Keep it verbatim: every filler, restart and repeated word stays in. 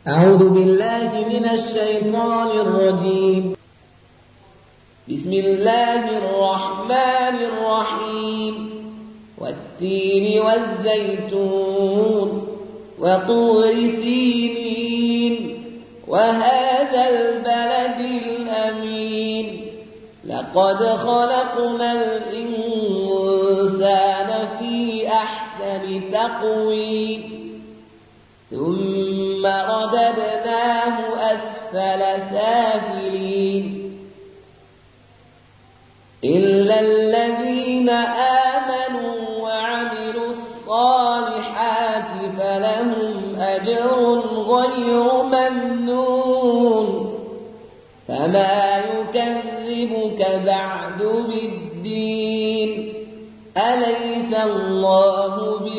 أعوذ بالله من الشيطان الرجيم. بسم الله الرحمن الرحيم. والتين والزيتون وطور سينين وهذا البلد الأمين. لقد خلقنا الإنسان في أحسن تقويم ثم رددناه أسفل سافلين إلا الذين آمنوا وعملوا الصالحات فلهم أجر غير ممنون. فما يكذبك بعد بالدين؟ أليس الله